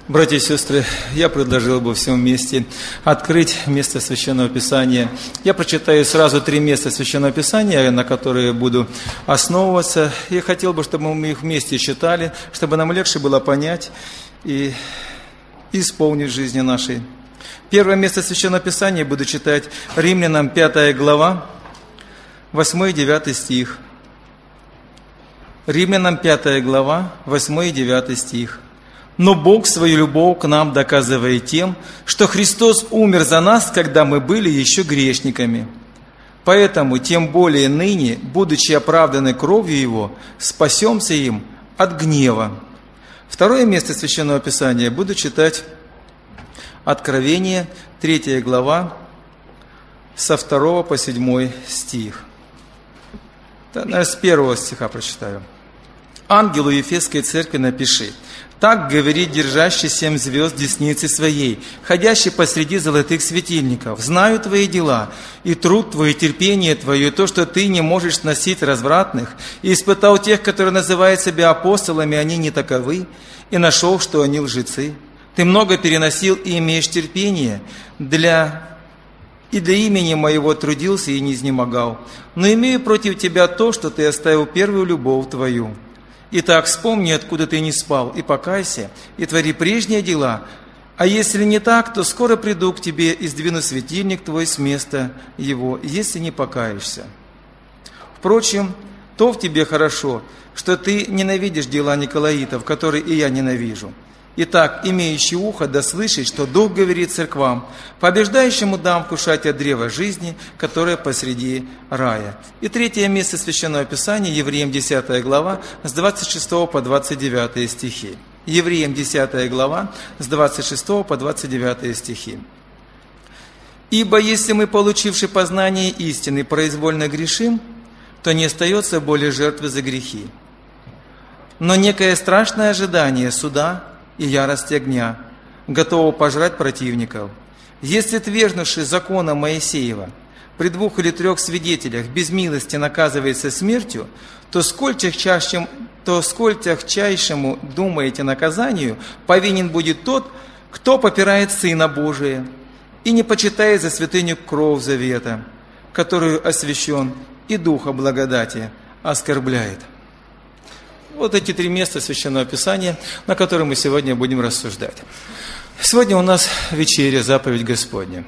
Братья и сестры, я предложил бы всем вместе открыть место Священного Писания. Я прочитаю сразу 3 места Священного Писания, на которые буду основываться. И хотел бы, чтобы мы их вместе читали, чтобы нам легче было понять и исполнить в жизни нашей. Первое место Священного Писания буду читать Римлянам 5 глава, 8 и 9 стих. Римлянам 5 глава, 8 и 9 стих. «Но Бог свою любовь к нам доказывает тем, что Христос умер за нас, когда мы были еще грешниками. Поэтому тем более ныне, будучи оправданы кровью Его, спасемся им от гнева». Второе место Священного Писания буду читать Откровение, 3 глава, со 2 по 7 стих. С 1 стиха прочитаю. «Ангелу Ефесской церкви напиши: так говорит держащий 7 звезд десницы своей, ходящий посреди золотых светильников. Знаю твои дела, и труд твой, и терпение твое, и то, что ты не можешь сносить развратных, и испытал тех, которые называют себя апостолами, они не таковы, и нашел, что они лжецы. Ты много переносил и имеешь терпение, и для имени моего трудился и не изнемогал. Но имею против тебя то, что ты оставил первую любовь твою. Итак, вспомни, откуда ты не спал, и покайся, и твори прежние дела. А если не так, то скоро приду к тебе и сдвину светильник твой с места его, если не покаешься. Впрочем, то в тебе хорошо, что ты ненавидишь дела николаитов, которые и я ненавижу. Итак, имеющий ухо да слышит, что Дух говорит церквам: побеждающему дам вкушать от древа жизни, которое посреди рая». И 3 место Священного Писания, Евреям 10 глава, с 26 по 29 стихи. Евреям 10 глава, с 26 по 29 стихи. «Ибо если мы, получивши познание истины, произвольно грешим, то не остается более жертвы за грехи. Но некое страшное ожидание суда и ярость огня, готова пожрать противников. Если, твержнувши закона Моисеева, при 2 или 3 свидетелях без милости наказывается смертью, то сколь тягчайшему, думаете, наказанию повинен будет тот, кто попирает Сына Божия и не почитает за святыню кровь завета, которую освящен, и Духа благодати оскорбляет». Вот эти 3 места Священного Писания, на которые мы сегодня будем рассуждать. Сегодня у нас вечеря, заповедь Господня.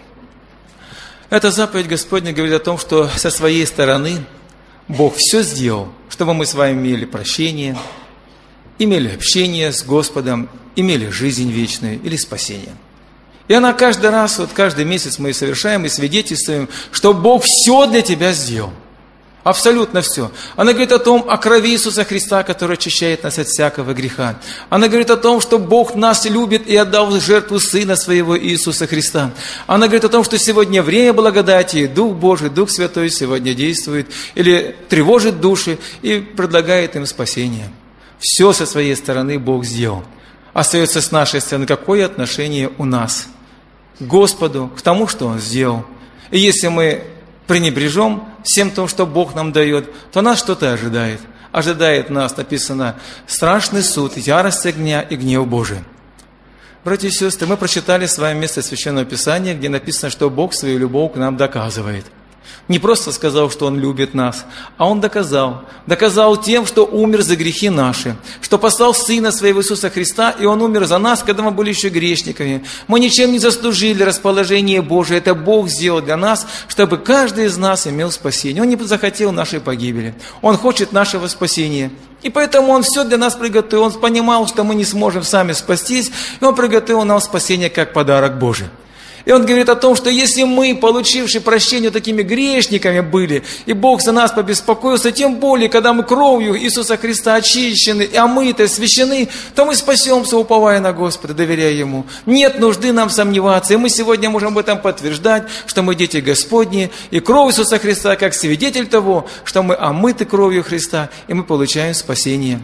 Эта заповедь Господня говорит о том, что со своей стороны Бог все сделал, чтобы мы с вами имели прощение, имели общение с Господом, имели жизнь вечную или спасение. И она каждый раз, каждый месяц мы совершаем и свидетельствуем, что Бог все для тебя сделал. Абсолютно все. Она говорит о крови Иисуса Христа, которая очищает нас от всякого греха. Она говорит о том, что Бог нас любит и отдал в жертву Сына Своего Иисуса Христа. Она говорит о том, что сегодня время благодати, Дух Божий, Дух Святой сегодня действует или тревожит души и предлагает им спасение. Все со своей стороны Бог сделал. Остается с нашей стороны, какое отношение у нас к Господу, к тому, что Он сделал. И если мы пренебрежем всем том, что Бог нам дает, то нас что-то ожидает. Ожидает нас, написано, страшный суд, ярость огня и гнев Божий. Братья и сестры, мы прочитали с вами место Священного Писания, где написано, что Бог свою любовь к нам доказывает. Не просто сказал, что Он любит нас, а Он доказал. Доказал тем, что умер за грехи наши, что послал Сына Своего Иисуса Христа, и Он умер за нас, когда мы были еще грешниками. Мы ничем не заслужили расположение Божие. Это Бог сделал для нас, чтобы каждый из нас имел спасение. Он не захотел нашей погибели. Он хочет нашего спасения. И поэтому Он все для нас приготовил. Он понимал, что мы не сможем сами спастись, и Он приготовил нам спасение как подарок Божий. И Он говорит о том, что если мы, получившие прощение, такими грешниками были, и Бог за нас побеспокоился, тем более, когда мы кровью Иисуса Христа очищены, и омыты, освящены, то мы спасемся, уповая на Господа, доверяя Ему. Нет нужды нам сомневаться, и мы сегодня можем об этом подтверждать, что мы дети Господни, и кровь Иисуса Христа как свидетель того, что мы омыты кровью Христа, и мы получаем спасение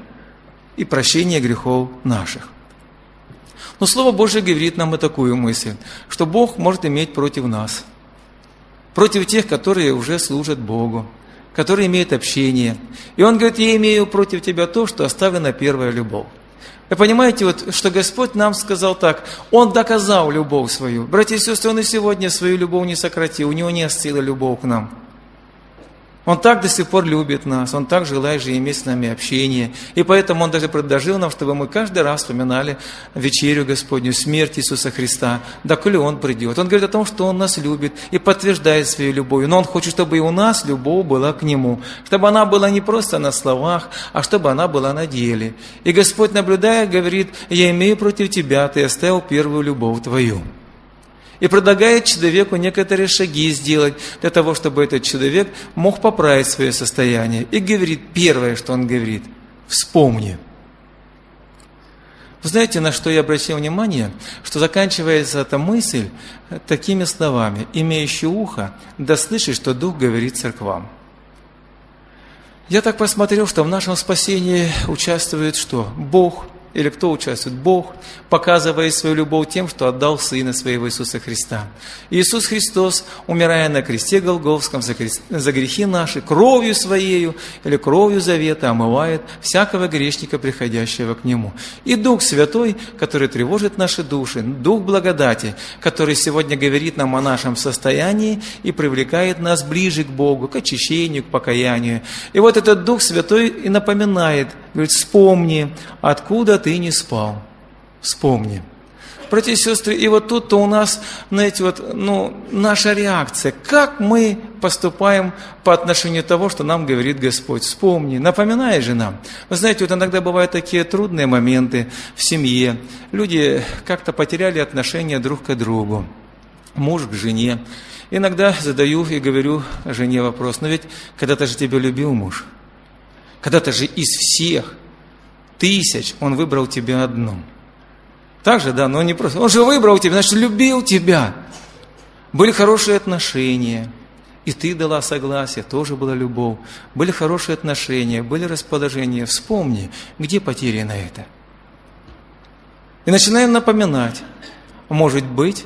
и прощение грехов наших. Но Слово Божие говорит нам и такую мысль, что Бог может иметь против нас, против тех, которые уже служат Богу, которые имеют общение. И Он говорит: я имею против тебя то, что оставлена первая любовь. Вы понимаете, вот, что Господь нам сказал так, Он доказал любовь свою. Братья и сестры, Он и сегодня свою любовь не сократил, у Него не остыла любовь к нам. Он так до сих пор любит нас, Он так желает же иметь с нами общение. И поэтому Он даже предложил нам, чтобы мы каждый раз вспоминали вечерю Господню, смерть Иисуса Христа, доколе Он придет. Он говорит о том, что Он нас любит и подтверждает свою любовь. Но Он хочет, чтобы и у нас любовь была к Нему. Чтобы она была не просто на словах, а чтобы она была на деле. И Господь, наблюдая, говорит: «Я имею против тебя, ты оставил первую любовь твою». И предлагает человеку некоторые шаги сделать для того, чтобы этот человек мог поправить свое состояние. И говорит, первое, что он говорит: вспомни. Вы знаете, на что я обратил внимание? Что заканчивается эта мысль такими словами: имеющий ухо, да слышит, что Дух говорит церквам. Я так посмотрел, что в нашем спасении участвует что? Бог. Или кто участвует? Бог, показывая свою любовь тем, что отдал Сына Своего Иисуса Христа. Иисус Христос, умирая на кресте Голгофском за грехи наши, кровью Своею или кровью завета омывает всякого грешника, приходящего к Нему. И Дух Святой, который тревожит наши души, Дух благодати, который сегодня говорит нам о нашем состоянии и привлекает нас ближе к Богу, к очищению, к покаянию. И вот этот Дух Святой и напоминает, говорит: вспомни, откуда ты не спал. Вспомни. Братья и сестры, и вот тут-то у нас, знаете, наша реакция. Как мы поступаем по отношению к тому, что нам говорит Господь? Вспомни, напоминай же нам. Вы знаете, вот иногда бывают такие трудные моменты в семье. Люди как-то потеряли отношения друг к другу. Муж к жене. Иногда задаю и говорю жене вопрос: но ведь когда-то же тебя любил муж. Когда-то же из всех тысяч он выбрал тебя одну. Так же, да, но не просто. Он же выбрал тебя, значит, любил тебя. Были хорошие отношения. И ты дала согласие, тоже была любовь. Были хорошие отношения, были расположения. Вспомни, где потеряно это. И начинаем напоминать. Может быть,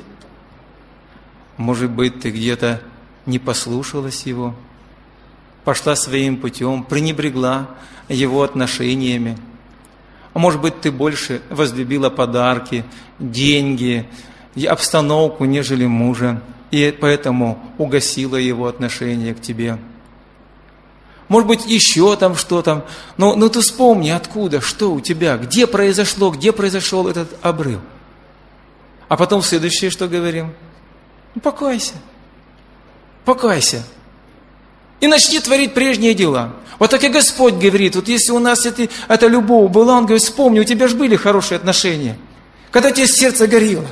ты где-то не послушалась его, пошла своим путем, пренебрегла его отношениями. А может быть, ты больше возлюбила подарки, деньги, обстановку, нежели мужа, и поэтому угасила его отношение к тебе. Может быть, еще там что-то. Но ты вспомни, откуда, что у тебя, где произошел этот обрыв. А потом следующее, что говорим? Покайся. Покайся. И начни творить прежние дела. Вот так и Господь говорит, вот если у нас эта любовь была, Он говорит: вспомни, у тебя же были хорошие отношения. Когда тебе сердце горело.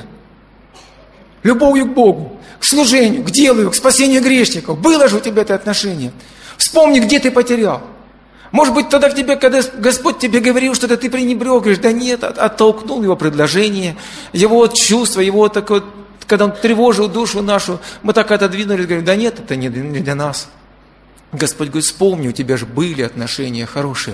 Любовью к Богу, к служению, к делу, к спасению грешников. Было же у тебя это отношение. Вспомни, где ты потерял. Может быть, тогда к тебе, когда Господь тебе говорил что-то, ты пренебрег, говоришь: да нет, оттолкнул его предложение, его чувство, его такое, когда он тревожил душу нашу, мы так отодвинули, говорим: да нет, это не для нас. Господь говорит: вспомни, у тебя же были отношения хорошие.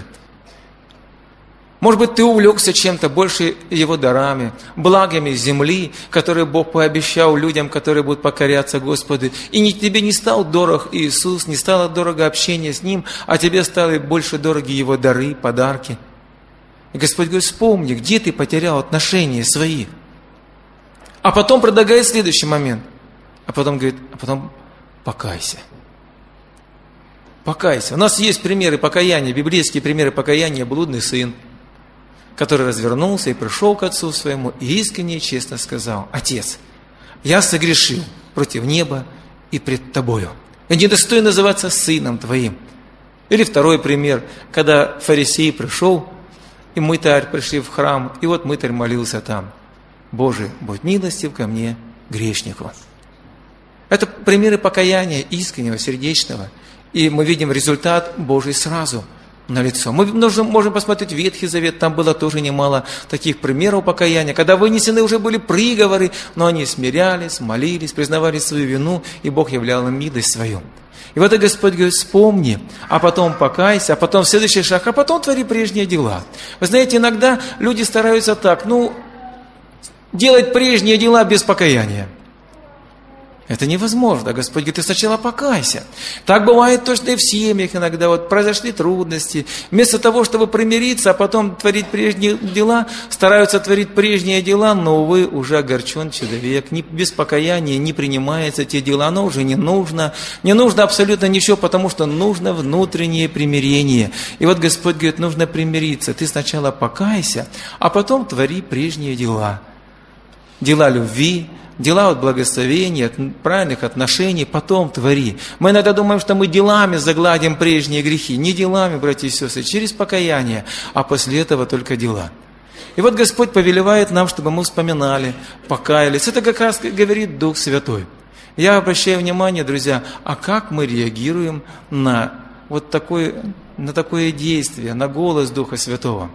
Может быть, ты увлекся чем-то больше Его дарами, благами земли, которые Бог пообещал людям, которые будут покоряться Господу. И тебе не стал дорог Иисус, не стало дорого общение с Ним, а тебе стали больше дороги Его дары, подарки. И Господь говорит: вспомни, где ты потерял отношения свои. А потом предлагает следующий момент. А потом говорит: покайся. Покайся. У нас есть примеры покаяния, библейские примеры покаяния. Блудный сын, который развернулся и пришел к отцу своему, и искренне и честно сказал: Отец, я согрешил против неба и пред тобою. Я недостоин называться сыном твоим. Или второй пример, когда фарисей пришел, и мытарь пришли в храм, и вот мытарь молился там: Боже, будь милостив ко мне, грешнику. Это примеры покаяния искреннего, сердечного. И мы видим результат Божий сразу налицо. Мы можем посмотреть Ветхий Завет, там было тоже немало таких примеров покаяния, когда вынесены уже были приговоры, но они смирялись, молились, признавали свою вину, и Бог являл им милость свою. И вот и Господь говорит: вспомни, а потом покайся, а потом следующий шаг, а потом твори прежние дела. Вы знаете, иногда люди стараются так, делать прежние дела без покаяния. Это невозможно. Господь говорит, ты сначала покайся. Так бывает точно и в семьях иногда. Вот произошли трудности. Вместо того, чтобы примириться, а потом творить прежние дела, стараются творить прежние дела, но, увы, уже огорчен человек. Без покаяния не принимаются те дела. Оно уже не нужно. Не нужно абсолютно ничего, потому что нужно внутреннее примирение. И вот Господь говорит, нужно примириться. Ты сначала покайся, а потом твори прежние дела. Дела любви, дела от благословения, от правильных отношений, потом твори. Мы иногда думаем, что мы делами загладим прежние грехи. Не делами, братья и сестры, через покаяние, а после этого только дела. И вот Господь повелевает нам, чтобы мы вспоминали, покаялись. Это как раз говорит Дух Святой. Я обращаю внимание, друзья, а как мы реагируем на вот такое действие, на голос Духа Святого?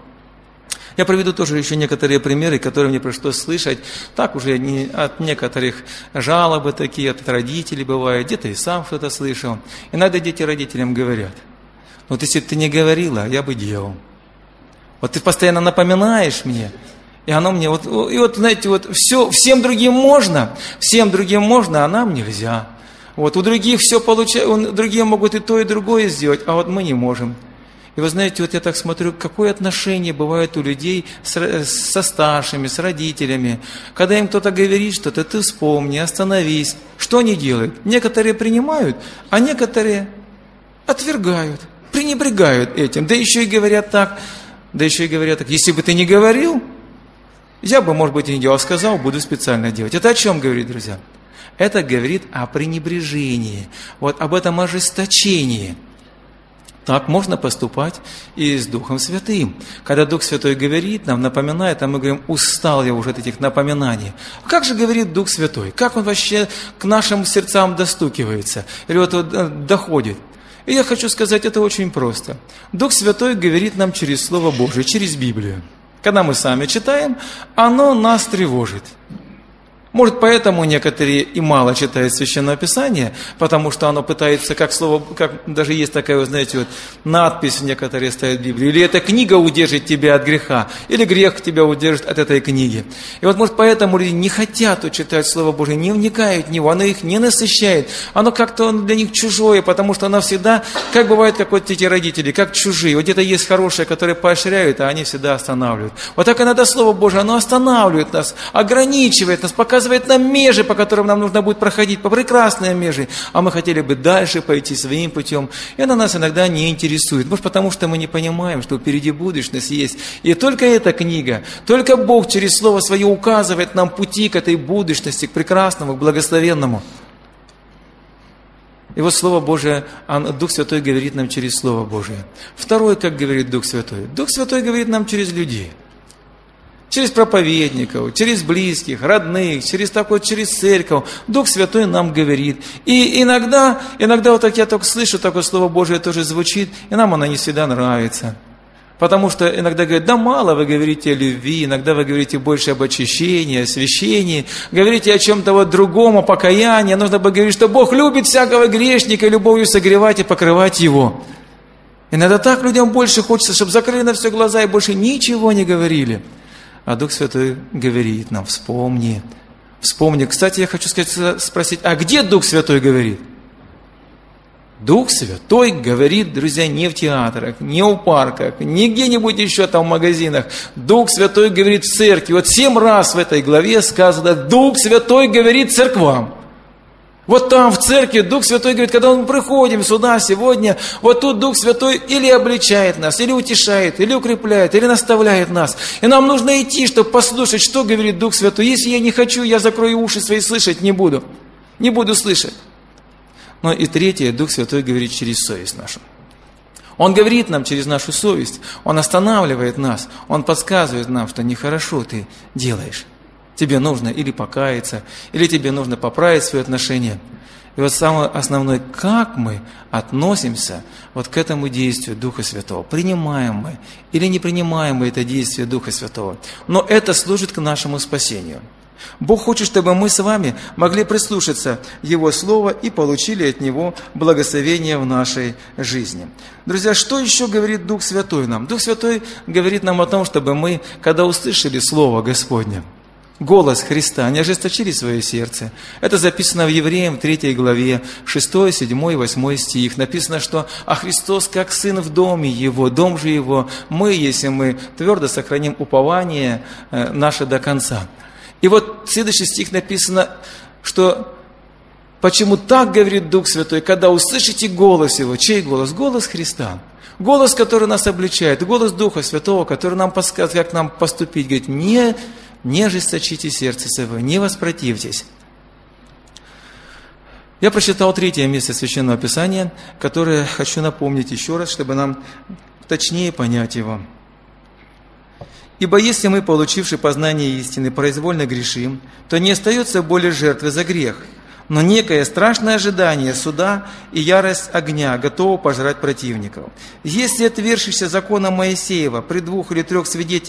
Я приведу тоже еще некоторые примеры, которые мне пришлось слышать. Так уже от некоторых жалобы такие, от родителей бывает, где-то и сам что-то слышал. Иногда дети родителям говорят, вот если бы ты не говорила, я бы делал. Вот ты постоянно напоминаешь мне, и оно мне, знаете, всем другим можно, а нам нельзя. Вот у других все получается, другие могут и то, и другое сделать, а вот мы не можем. И вы знаете, вот я так смотрю, какое отношение бывает у людей со старшими, с родителями. Когда им кто-то говорит что-то, ты вспомни, остановись. Что они делают? Некоторые принимают, а некоторые отвергают, пренебрегают этим. Да еще и говорят так, если бы ты не говорил, я бы, может быть, и не делал, сказал, буду специально делать. Это о чем говорит, друзья? Это говорит о пренебрежении, вот об этом ожесточении. Так можно поступать и с Духом Святым. Когда Дух Святой говорит нам, напоминает, а мы говорим, устал я уже от этих напоминаний. Как же говорит Дух Святой? Как Он вообще к нашим сердцам достукивается? Или доходит? И я хочу сказать, это очень просто. Дух Святой говорит нам через Слово Божие, через Библию. Когда мы сами читаем, оно нас тревожит. Может, поэтому некоторые и мало читают Священное Писание, потому что оно пытается, как даже есть такая, знаете, надпись некоторые ставят в Библии, или эта книга удержит тебя от греха, или грех тебя удержит от этой книги. И вот, может, поэтому люди не хотят читать Слово Божие, не вникают в него, оно их не насыщает, оно как-то для них чужое, потому что оно всегда, как бывает, как вот эти родители, как чужие. Вот где-то есть хорошие, которые поощряют, а они всегда останавливают. Вот так иногда Слово Божие, оно останавливает нас, ограничивает нас, показывает нам межи, по которым нам нужно будет проходить, по прекрасные межи, а мы хотели бы дальше пойти своим путем, и она нас иногда не интересует. Может, потому что мы не понимаем, что впереди будущность есть. И только эта книга, только Бог через Слово Свое указывает нам пути к этой будущности, к прекрасному, к благословенному. И вот Слово Божие, Дух Святой говорит нам через Слово Божие. Второе, как говорит Дух Святой. Дух Святой говорит нам через людей. Через проповедников, через близких, родных, через церковь. Дух Святой нам говорит. И иногда вот так я только слышу, такое Слово Божие тоже звучит, и нам оно не всегда нравится. Потому что иногда говорят, да мало вы говорите о любви, иногда вы говорите больше об очищении, освящении, говорите о чем-то другом, о покаянии. Нужно бы говорить, что Бог любит всякого грешника, и любовью согревать и покрывать его. Иногда так людям больше хочется, чтобы закрыли на все глаза и больше ничего не говорили. А Дух Святой говорит нам, вспомни. Кстати, я хочу спросить, а где Дух Святой говорит? Дух Святой говорит, друзья, не в театрах, не у парках, не где-нибудь еще там в магазинах. Дух Святой говорит в церкви. Вот 7 раз в этой главе сказано, Дух Святой говорит церквам. Вот там в церкви Дух Святой говорит, когда мы приходим сюда сегодня, вот тут Дух Святой или обличает нас, или утешает, или укрепляет, или наставляет нас. И нам нужно идти, чтобы послушать, что говорит Дух Святой. Если я не хочу, я закрою уши свои, слышать не буду. Не буду слышать. Но и третье, Дух Святой говорит через совесть нашу. Он говорит нам через нашу совесть, Он останавливает нас, Он подсказывает нам, что нехорошо ты делаешь. Тебе нужно или покаяться, или тебе нужно поправить свои отношения. И вот самое основное, как мы относимся вот к этому действию Духа Святого. Принимаем мы или не принимаем мы это действие Духа Святого. Но это служит к нашему спасению. Бог хочет, чтобы мы с вами могли прислушаться Его Слово и получили от Него благословение в нашей жизни. Друзья, что еще говорит Дух Святой нам? Дух Святой говорит нам о том, чтобы мы, когда услышали Слово Господне, голос Христа, не ожесточили свое сердце. Это записано в Евреям 3 главе, 6, 7 и 8 стих. Написано, что «А Христос, как Сын в доме Его, дом же Его, мы, если мы твердо сохраним упование наше до конца». И вот в следующий стих написано, что почему так говорит Дух Святой, когда услышите голос Его. Чей голос? Голос Христа. Голос, который нас обличает, голос Духа Святого, который нам подсказывает, как нам поступить. Говорит, не ожесточите сердце свое, не воспротивьтесь. Я прочитал 3 место Священного Писания, которое хочу напомнить еще раз, чтобы нам точнее понять его. «Ибо если мы, получивши познание истины, произвольно грешим, то не остается более жертвы за грех, но некое страшное ожидание суда и ярость огня готова пожрать противников. Если отвергшийся закона Моисеева при 2 или 3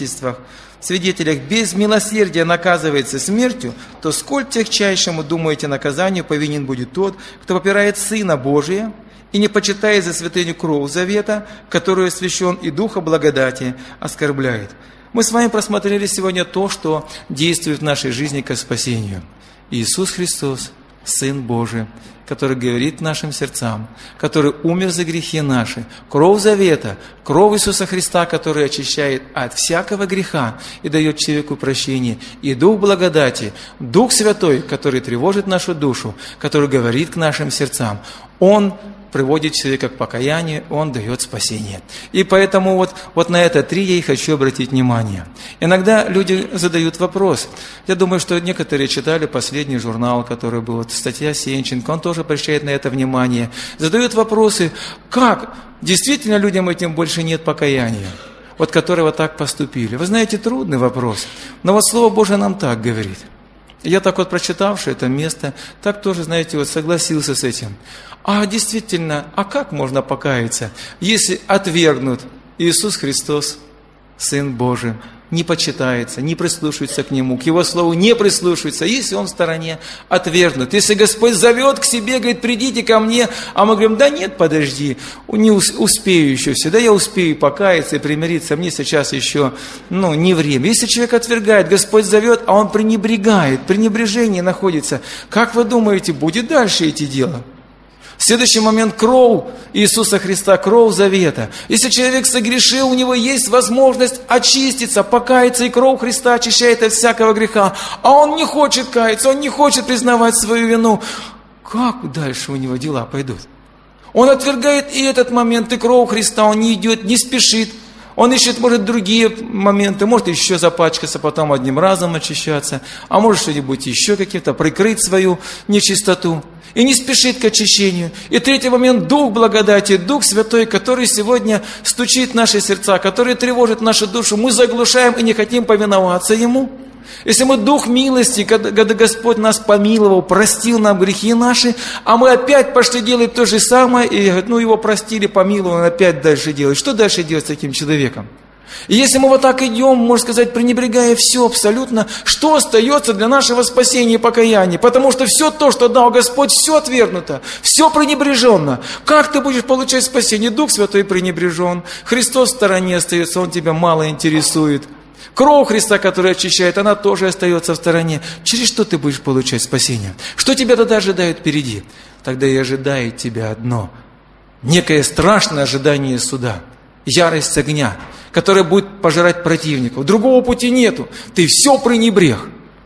свидетелях без милосердия наказывается смертью, то сколь тягчайшему, думаете, наказанию повинен будет тот, кто попирает Сына Божия и не почитает за святыню кровь завета, которую освящен и Духа благодати оскорбляет». Мы с вами просмотрели сегодня то, что действует в нашей жизни ко спасению. Иисус Христос, Сын Божий, который говорит нашим сердцам, который умер за грехи наши, кровь завета, кровь Иисуса Христа, который очищает от всякого греха и дает человеку прощение, и Дух благодати, Дух Святой, который тревожит нашу душу, который говорит к нашим сердцам. Он приводит человека к покаянию, Он дает спасение. И поэтому вот на это 3 я и хочу обратить внимание. Иногда люди задают вопрос. Я думаю, что некоторые читали последний журнал, который был, статья Сенченко, он тоже обращает на это внимание. Задают вопросы, как действительно людям этим больше нет покаяния, которые так поступили. Вы знаете, трудный вопрос, но Слово Божие нам так говорит. Я так прочитавший это место, так тоже, знаете, согласился с этим. А действительно, как можно покаяться, если отвергнут Иисус Христос, Сын Божий, не почитается, не прислушивается к Нему, к Его Слову не прислушивается, если Он в стороне отвергнут. Если Господь зовет к себе, говорит, придите ко мне, а мы говорим, да нет, подожди, не успею еще всегда, я успею покаяться и примириться, мне сейчас еще, не время. Если человек отвергает, Господь зовет, а он пренебрегает, пренебрежение находится, как вы думаете, будет дальше идти дело? В следующий момент кровь Иисуса Христа, кровь завета. Если человек согрешил, у него есть возможность очиститься, покаяться, и кровь Христа очищает от всякого греха. А он не хочет каяться, он не хочет признавать свою вину. Как дальше у него дела пойдут? Он отвергает и этот момент, и кровь Христа, он не идет, не спешит. Он ищет, может, другие моменты, может еще запачкаться, потом одним разом очищаться, а может что-нибудь еще какие-то, прикрыть свою нечистоту. И не спешит к очищению. И 3 момент, Дух благодати, Дух Святой, который сегодня стучит в наши сердца, который тревожит нашу душу. Мы заглушаем и не хотим повиноваться Ему. Если мы Дух милости, когда Господь нас помиловал, простил нам грехи наши, а мы опять пошли делать то же самое, и его простили, помиловал, он опять дальше делает. Что дальше делать с таким человеком? И если мы так идем, можно сказать, пренебрегая все абсолютно, что остается для нашего спасения и покаяния? Потому что все то, что дал Господь, все отвергнуто, все пренебреженно. Как ты будешь получать спасение? Дух Святой пренебрежен, Христос в стороне остается, Он тебя мало интересует. Кровь Христа, которая очищает, она тоже остается в стороне. Через что ты будешь получать спасение? Что тебя тогда ожидает впереди? Тогда и ожидает тебя одно. Некое страшное ожидание суда. Ярость огня, которая будет пожирать противников. Другого пути нету. Ты все пренебрег.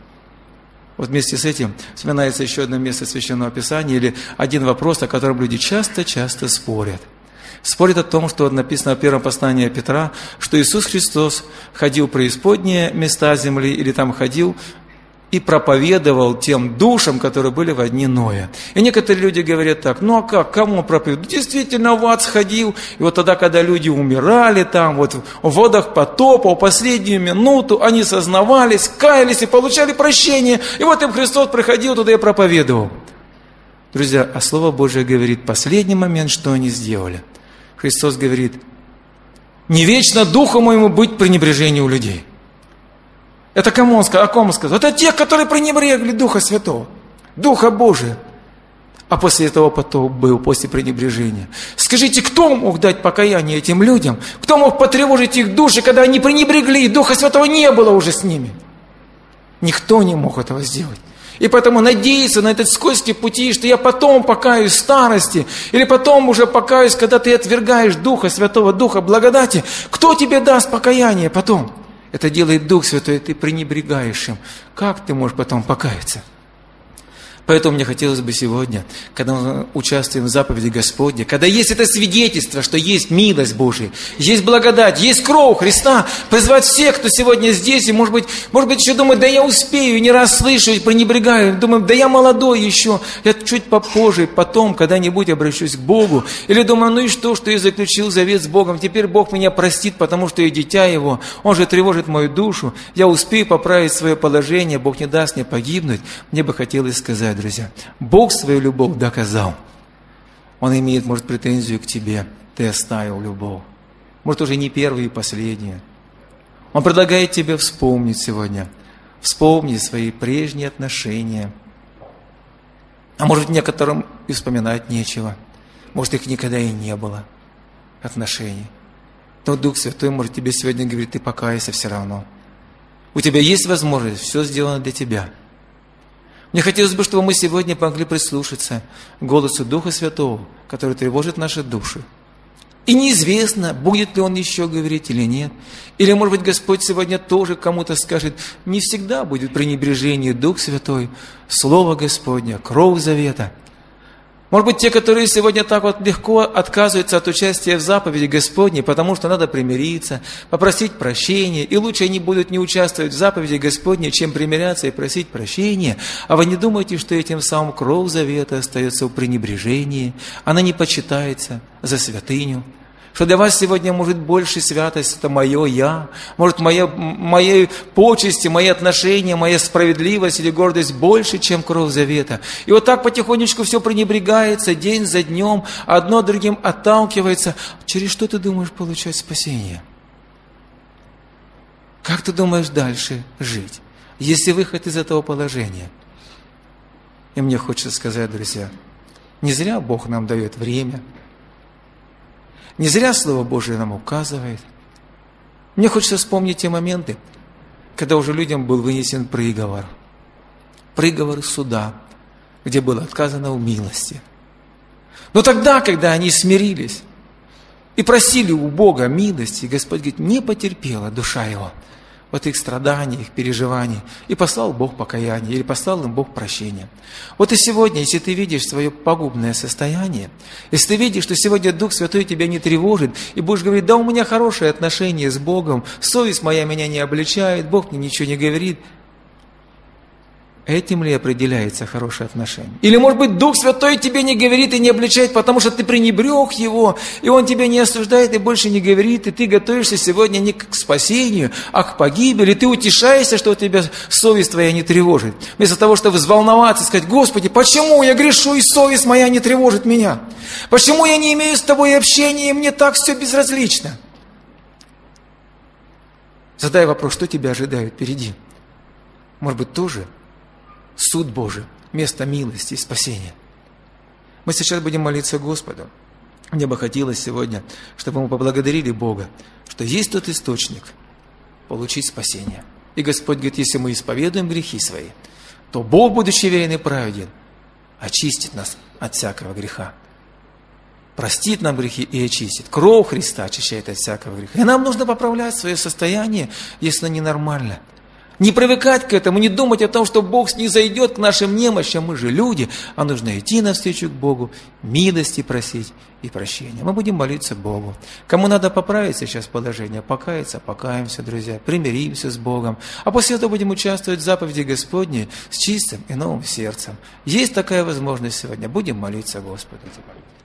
Вместе с этим вспоминается еще одно место Священного Писания или один вопрос, о котором люди часто спорят. Спорят о том, что написано в первом послании Петра, что Иисус Христос ходил в преисподние места земли или там ходил и проповедовал тем душам, которые были во дни Ноя. И некоторые люди говорят так, а как, кому он проповедовал? Действительно, в ад сходил, и тогда, когда люди умирали там, в водах потопа, в последнюю минуту, они сознавались, каялись и получали прощение, и им Христос приходил туда и проповедовал. Друзья, а Слово Божие говорит, последний момент, что они сделали. Христос говорит, не вечно Духу моему быть пренебрежению у людей. Это кому он сказал? О ком он сказал? Это те, которые пренебрегли Духа Святого, Духа Божия. А после этого потоп был, после пренебрежения. Скажите, кто мог дать покаяние этим людям? Кто мог потревожить их души, когда они пренебрегли, и Духа Святого не было уже с ними? Никто не мог этого сделать. И поэтому надеяться на этот скользкий пути, что я потом покаюсь в старости, или потом уже покаюсь, когда ты отвергаешь Духа Святого, Духа благодати, кто тебе даст покаяние потом? Это делает Дух Святой, и ты пренебрегаешь им. Как ты можешь потом покаяться? Поэтому мне хотелось бы сегодня, когда мы участвуем в заповеди Господней, когда есть это свидетельство, что есть милость Божия, есть благодать, есть кровь Христа, призвать всех, кто сегодня здесь, и может быть еще думает, да я успею, и не раз слышу, и пренебрегаю, думаю, да я молодой еще, я чуть попозже, потом, когда-нибудь обращусь к Богу, или думаю, ну и что я заключил завет с Богом, теперь Бог меня простит, потому что я дитя Его, Он же тревожит мою душу, я успею поправить свое положение, Бог не даст мне погибнуть. Мне бы хотелось сказать, друзья, Бог свою любовь доказал. Он имеет, может, претензию к тебе. Ты оставил любовь. Может, уже не первую и последнюю. Он предлагает тебе вспомнить сегодня. Вспомни свои прежние отношения. А может, некоторым и вспоминать нечего. Может, их никогда и не было. Отношений. Но Дух Святой может тебе сегодня говорить, ты покайся все равно. У тебя есть возможность, все сделано для тебя. Мне хотелось бы, чтобы мы сегодня могли прислушаться к голосу Духа Святого, который тревожит наши души. И неизвестно, будет ли Он еще говорить или нет. Или, может быть, Господь сегодня тоже кому-то скажет, не всегда будет пренебрежение Дух Святой, Слово Господне, кровь завета. Может быть, те, которые сегодня так вот легко отказываются от участия в заповеди Господней, потому что надо примириться, попросить прощения, и лучше они будут не участвовать в заповеди Господней, чем примиряться и просить прощения. А вы не думаете, что этим самым кровь завета остается в пренебрежении, она не почитается за святыню? Что для вас сегодня может больше святость, это мое я, может мои почести, мои отношения, моя справедливость или гордость больше, чем кровь завета. И вот так потихонечку все пренебрегается день за днем, одно другим отталкивается. Через что ты думаешь получать спасение? Как ты думаешь дальше жить? Есть ли выход из этого положения? И мне хочется сказать, друзья, не зря Бог нам дает время, не зря Слово Божие нам указывает. Мне хочется вспомнить те моменты, когда уже людям был вынесен приговор. Приговор суда, где было отказано в милости. Но тогда, когда они смирились и просили у Бога милости, Господь говорит, не потерпела душа его от их страданий, их переживаний, и послал Бог покаяние, или послал им Бог прощение. Вот и сегодня, если ты видишь свое пагубное состояние, если ты видишь, что сегодня Дух Святой тебя не тревожит, и будешь говорить, да у меня хорошие отношения с Богом, совесть моя меня не обличает, Бог мне ничего не говорит, этим ли определяется хорошее отношение? Или, может быть, Дух Святой тебе не говорит и не обличает, потому что ты пренебрег Его, и Он тебя не осуждает и больше не говорит, и ты готовишься сегодня не к спасению, а к погибели, ты утешаешься, что тебя совесть твоя не тревожит. Вместо того, чтобы взволноваться и сказать, Господи, почему я грешу, и совесть моя не тревожит меня? Почему я не имею с Тобой общения, и мне так все безразлично? Задай вопрос, что тебя ожидает впереди? Может быть, тоже суд Божий, место милости и спасения. Мы сейчас будем молиться Господу. Мне бы хотелось сегодня, чтобы мы поблагодарили Бога, что есть тот источник получить спасение. И Господь говорит, если мы исповедуем грехи свои, то Бог, будучи верен и праведен, очистит нас от всякого греха. Простит нам грехи и очистит. Кровь Христа очищает от всякого греха. И нам нужно поправлять свое состояние, если оно ненормально. Не привыкать к этому, не думать о том, что Бог снизойдет к нашим немощам, мы же люди, а нужно идти навстречу к Богу, милости просить и прощения. Мы будем молиться Богу. Кому надо поправить сейчас положение, покаяться, покаемся, друзья, примиримся с Богом. А после этого будем участвовать в заповеди Господней с чистым и новым сердцем. Есть такая возможность сегодня. Будем молиться Господу.